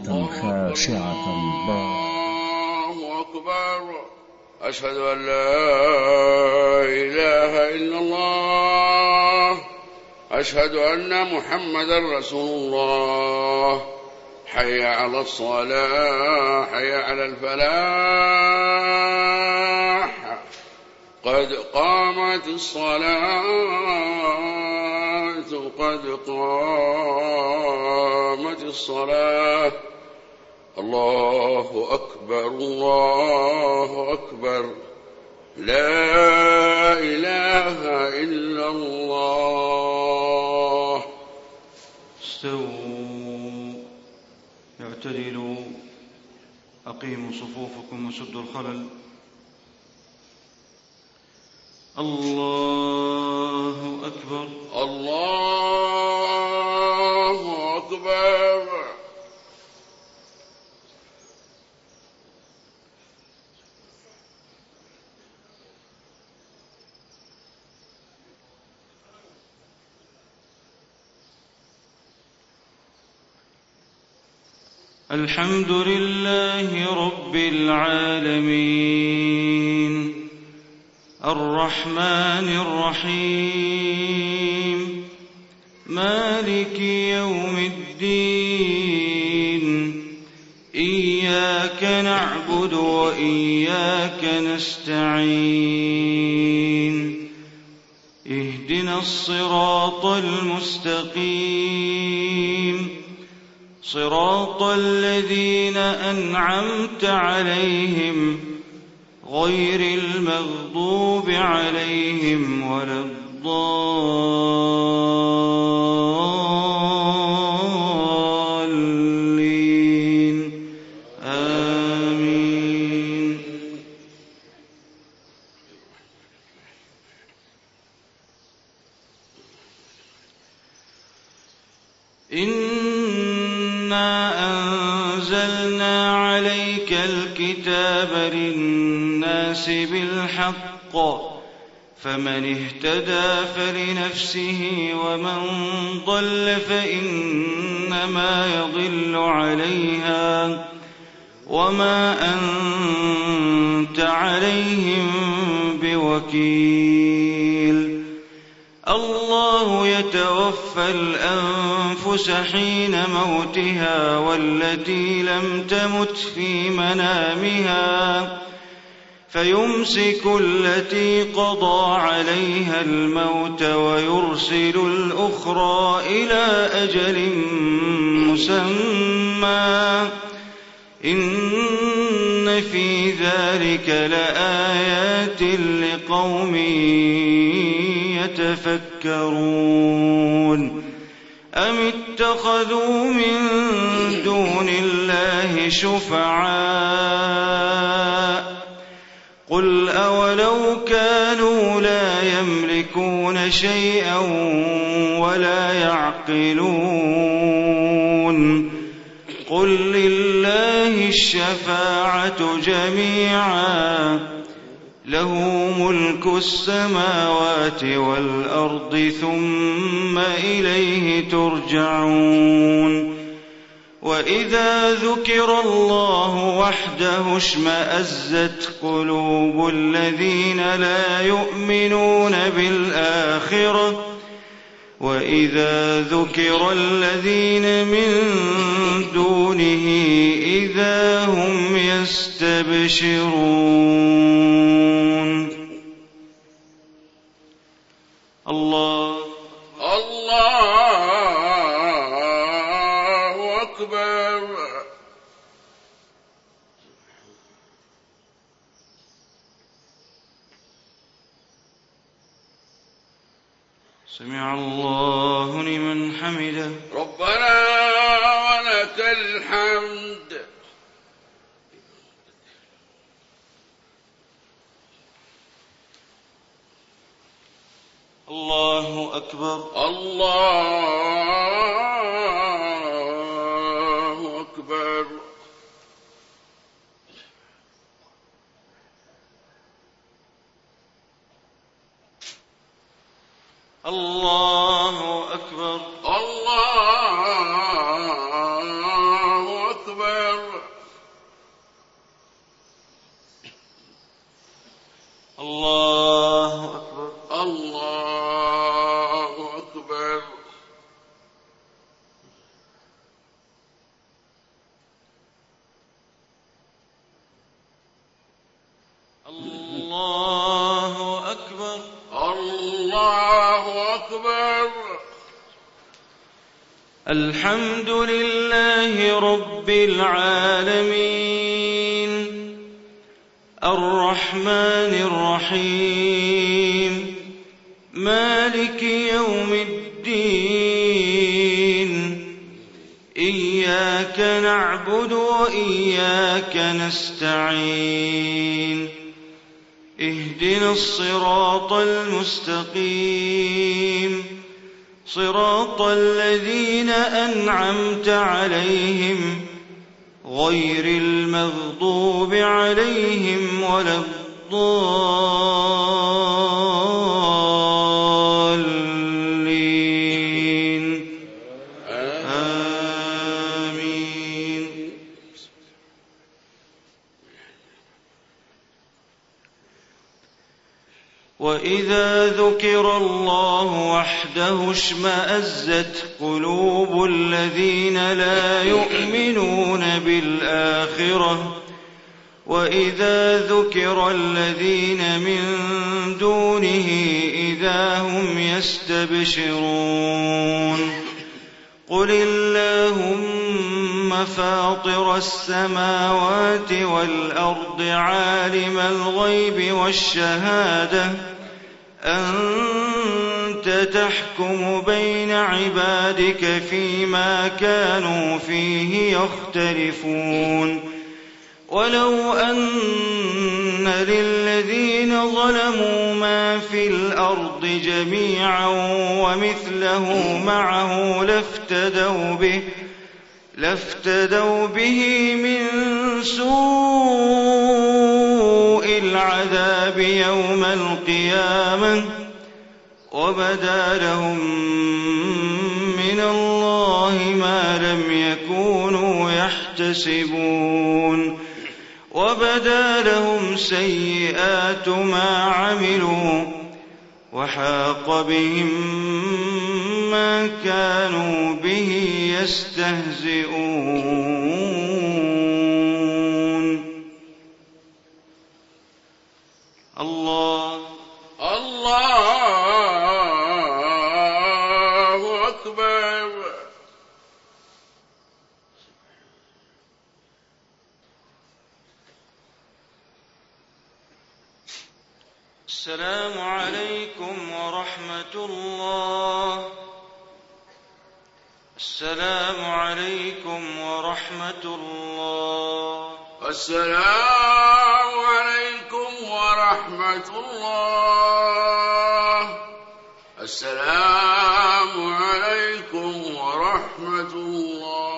صلاة خاشعة الله أكبر. أشهد أن لا إله إلا الله. أشهد أن محمدا رسول الله. حي على الصلاة، حي على الفلاح، قد قامت الصلاة، قد قامت الصلاة. الله أكبر، الله أكبر، لا إله إلا الله. استووا، اعتدلوا، أقيموا صفوفكم وسدوا الخلل. الله أكبر، الله أكبر. الحمد لله رب العالمين، الرحمن الرحيم، مالك يوم الدين. إياك نعبد وإياك نستعين. اهدنا الصراط المستقيم، صراط الذين أنعمت عليهم غير المغضوب عليهم ولا الضالين. آمين. إنا أنزلنا عليك الكتاب للناس بالحق، فمن اهتدى فلنفسه ومن ضل فإنما يضل عليها وما أنت عليهم بوكيل. الله يتوفى الأنفس حين موتها والتي لم تمت في منامها، فيمسك التي قضى عليها الموت ويرسل الأخرى إلى أجل مسمى. إن في ذلك لآيات لقوم يتفكرون. أم اتخذوا من دون الله شفعاء، قل أولو كانوا لا يملكون شيئا ولا يعقلون. قل لله الشفاعة جميعا، له ملك السماوات والأرض ثم إليه ترجعون. وإذا ذكر الله وحده اشمأزت قلوب الذين لا يؤمنون بالآخرة، وإذا ذكر الذين من دونه إذا هم يستبشرون. الله أكبر. سمع الله لمن حمده. ربنا ولك الحمد. الله أكبر. الله أكبر. الله أكبر. الله أكبر. أكبر. الله أكبر. الله أكبر. الله أكبر. الله أكبر. الحمد لله رب العالمين الرحمن الرحيم مالك يوم الدين إياك نعبد وإياك نستعين اهدنا الصراط المستقيم صراط الذين أنعمت عليهم غير المغضوب عليهم ولا الضالين آمين. وإذا ذكر الله وحده اشمأزت قلوب الذين لا يؤمنون بالآخرة وإذا ذكر الذين من دونه إذا هم يستبشرون قل اللهم فاطر السماوات والأرض عالم الغيب والشهادة أنت تحكم بين عبادك فيما كانوا فيه يختلفون ولو أن للذين ظلموا ما في الأرض جميعا ومثله معه لافتدوا به من سوء العذاب يوم القيامة وبدا لهم من الله ما لم يكونوا يحتسبون وبدا لهم سيئات ما عملوا وحاق بهم ما كانوا به يستهزئون. الله أكبر. السلام عليكم ورحمة الله. السلام عليكم ورحمة الله. السلام عليكم ورحمة الله. السلام عليكم ورحمة الله.